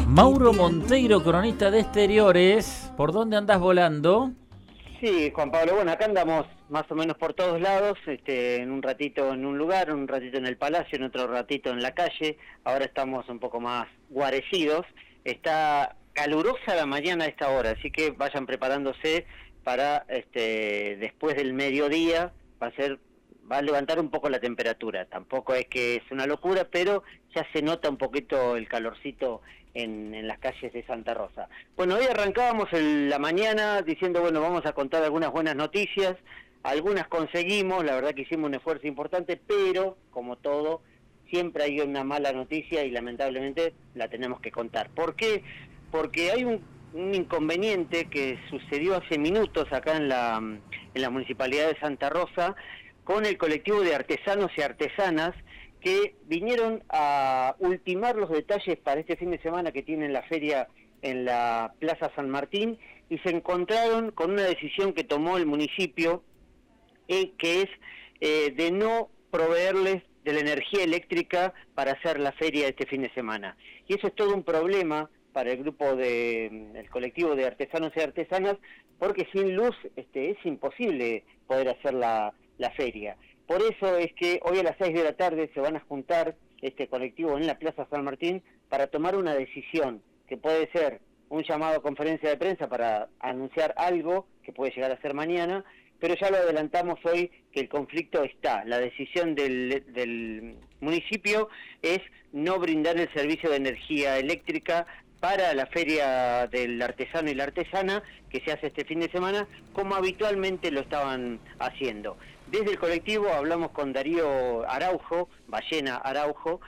Mauro Monteiro, cronista de exteriores, ¿por dónde andás volando? Sí, Juan Pablo, bueno, acá andamos más o menos por todos lados, en un ratito en un lugar, un ratito en el Palacio, en otro ratito en la calle. Ahora estamos un poco más guarecidos. Está calurosa la mañana a esta hora, así que vayan preparándose para después del mediodía. Va a levantar un poco la temperatura. Tampoco es que es una locura, pero ya se nota un poquito el calorcito en las calles de Santa Rosa. Bueno, hoy arrancábamos la mañana diciendo, bueno, vamos a contar algunas buenas noticias. Algunas conseguimos, la verdad que hicimos un esfuerzo importante, pero, como todo, siempre hay una mala noticia y lamentablemente la tenemos que contar. ¿Por qué? Porque hay un inconveniente que sucedió hace minutos acá en la Municipalidad de Santa Rosa, con el colectivo de artesanos y artesanas que vinieron a ultimar los detalles para este fin de semana que tienen la feria en la Plaza San Martín, y se encontraron con una decisión que tomó el municipio, que es de no proveerles de la energía eléctrica para hacer la feria este fin de semana. Y eso es todo un problema para el el colectivo de artesanos y artesanas, porque sin luz es imposible poder hacer la feria. Por eso es que hoy a las 6 de la tarde se van a juntar este colectivo en la Plaza San Martín para tomar una decisión, que puede ser un llamado a conferencia de prensa para anunciar algo que puede llegar a ser mañana, pero ya lo adelantamos hoy que el conflicto está. La decisión del municipio es no brindar el servicio de energía eléctrica para la feria del artesano y la artesana que se hace este fin de semana, como habitualmente lo estaban haciendo. Desde el colectivo hablamos con Darío Araujo, Ballena Araujo,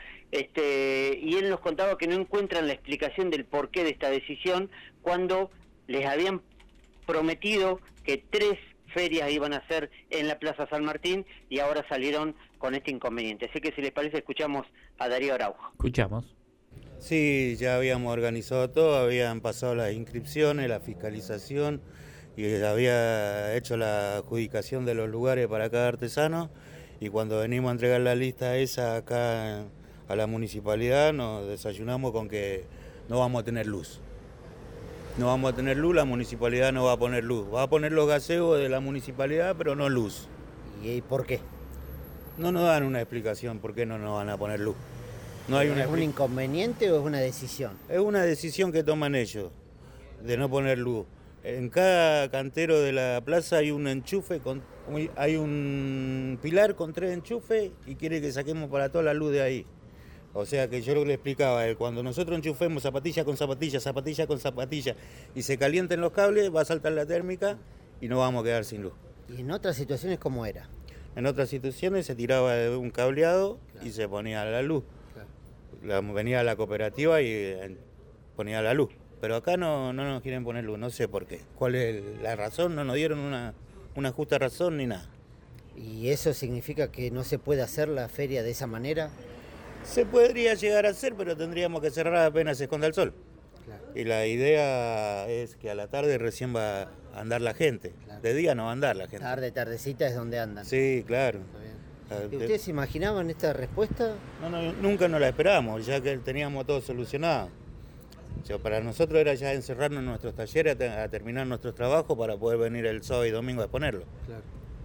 y él nos contaba que no encuentran la explicación del porqué de esta decisión, cuando les habían prometido que 3 ferias iban a hacer en la Plaza San Martín y ahora salieron con este inconveniente. Así que, si les parece, escuchamos a Darío Araujo. Escuchamos. Sí, ya habíamos organizado todo, habían pasado las inscripciones, la fiscalización y había hecho la adjudicación de los lugares para cada artesano, y cuando venimos a entregar la lista esa acá a la municipalidad nos desayunamos con que no vamos a tener luz. No vamos a tener luz, la municipalidad no va a poner luz. Va a poner los gaseos de la municipalidad, pero no luz. ¿Y por qué? No nos dan una explicación por qué no nos van a poner luz. No hay ¿Es un inconveniente o es una decisión? Es una decisión que toman ellos, de no poner luz. En cada cantero de la plaza hay un enchufe, hay un pilar con 3 enchufes y quiere que saquemos para toda la luz de ahí. O sea que yo lo que le explicaba, cuando nosotros enchufemos zapatilla con zapatilla, zapatilla con zapatilla, y se calienten los cables, va a saltar la térmica y nos vamos a quedar sin luz. ¿Y en otras situaciones cómo era? En otras situaciones se tiraba un cableado, claro, y se ponía la luz. Venía la cooperativa y ponía la luz, pero acá no nos quieren poner luz, no sé por qué. ¿Cuál es la razón? No nos dieron una justa razón ni nada. ¿Y eso significa que no se puede hacer la feria de esa manera? Se podría llegar a hacer, pero tendríamos que cerrar apenas se esconda el sol. Claro. Y la idea es que a la tarde recién va a andar la gente. Claro. De día no va a andar la gente. Tardecita es donde andan. Sí, claro. ¿Y ustedes se imaginaban esta respuesta? No, nunca nos la esperábamos, ya que teníamos todo solucionado. O sea, para nosotros era ya encerrarnos en nuestros talleres a terminar nuestros trabajos para poder venir el sábado y domingo a exponerlo. Claro.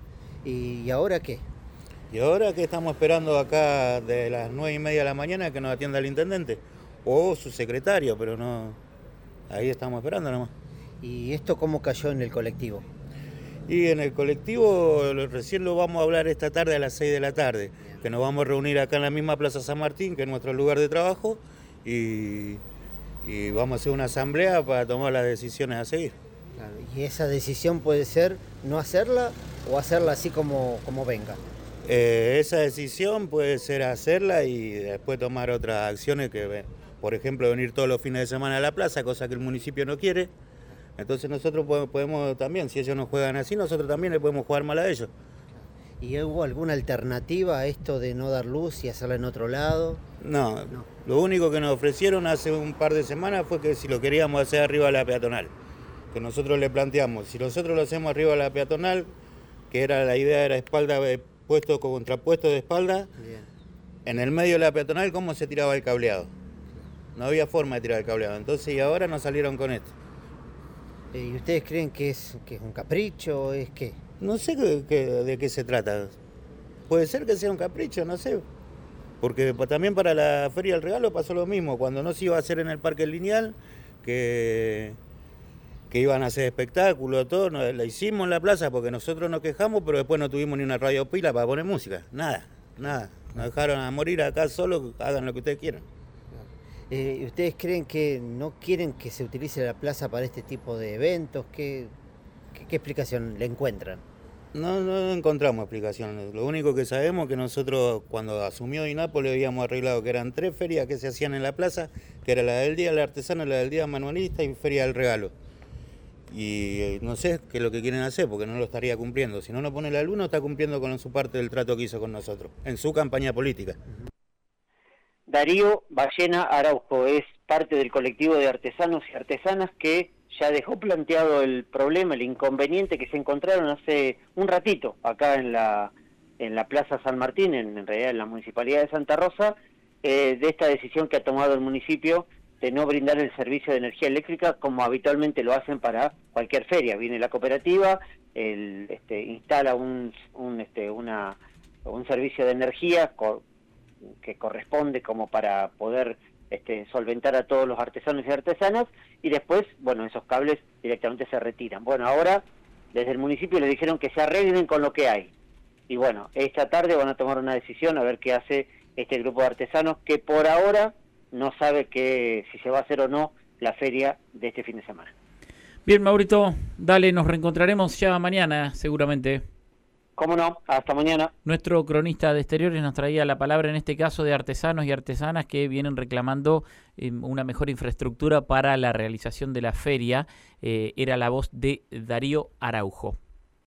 ¿Y ahora qué? Y ahora que estamos esperando acá de las 9:30 de la mañana que nos atienda el intendente o su secretario, pero no, ahí estamos esperando nomás. ¿Y esto cómo cayó en el colectivo? Y en el colectivo recién lo vamos a hablar esta tarde a las 6 de la tarde, que nos vamos a reunir acá en la misma Plaza San Martín, que es nuestro lugar de trabajo, y vamos a hacer una asamblea para tomar las decisiones a seguir. Claro, y esa decisión puede ser no hacerla o hacerla así como venga. Esa decisión puede ser hacerla y después tomar otras acciones, que por ejemplo venir todos los fines de semana a la plaza, cosa que el municipio no quiere. Entonces nosotros podemos también, si ellos nos juegan así, nosotros también le podemos jugar mal a ellos. ¿Y hubo alguna alternativa a esto de no dar luz y hacerla en otro lado? No. Lo único que nos ofrecieron hace un par de semanas fue que si lo queríamos hacer arriba de la peatonal, que nosotros le planteamos, si nosotros lo hacemos arriba de la peatonal, que la idea era espalda, puesto contrapuesto de espalda, bien, en el medio de la peatonal, ¿cómo se tiraba el cableado? No había forma de tirar el cableado. Entonces, y ahora nos salieron con esto. ¿Y ustedes creen que es un capricho o es qué? No sé de qué se trata. Puede ser que sea un capricho, no sé. Porque también para la Feria del Regalo pasó lo mismo. Cuando no se iba a hacer en el Parque Lineal, que iban a hacer espectáculos, todo, la hicimos en la plaza porque nosotros nos quejamos, pero después no tuvimos ni una radio pila para poner música. Nada. Nos dejaron a morir acá solo, hagan lo que ustedes quieran. ¿Y ustedes creen que no quieren que se utilice la plaza para este tipo de eventos? ¿Qué explicación le encuentran? No encontramos explicación. Lo único que sabemos es que nosotros, cuando asumió INAPO, le habíamos arreglado que eran 3 ferias que se hacían en la plaza, que era la del Día del Artesano, la del Día Manualista y Feria del Regalo. Y no sé qué es lo que quieren hacer, porque no lo estaría cumpliendo. Si no nos pone la luz, no está cumpliendo con su parte del trato que hizo con nosotros, en su campaña política. Darío Ballena Araujo es parte del colectivo de artesanos y artesanas que ya dejó planteado el problema, el inconveniente que se encontraron hace un ratito acá en la Plaza San Martín, en realidad en la Municipalidad de Santa Rosa, de esta decisión que ha tomado el municipio de no brindar el servicio de energía eléctrica como habitualmente lo hacen para cualquier feria. Viene la cooperativa, instala un servicio de energía que corresponde como para poder solventar a todos los artesanos y artesanas, y después, bueno, esos cables directamente se retiran. Bueno, ahora desde el municipio les dijeron que se arreglen con lo que hay. Y bueno, esta tarde van a tomar una decisión a ver qué hace este grupo de artesanos que por ahora no sabe si se va a hacer o no la feria de este fin de semana. Bien, Maurito, dale, nos reencontraremos ya mañana, seguramente. ¿Cómo no? Hasta mañana. Nuestro cronista de exteriores nos traía la palabra, en este caso, de artesanos y artesanas que vienen reclamando una mejor infraestructura para la realización de la feria. Era la voz de Darío Araujo.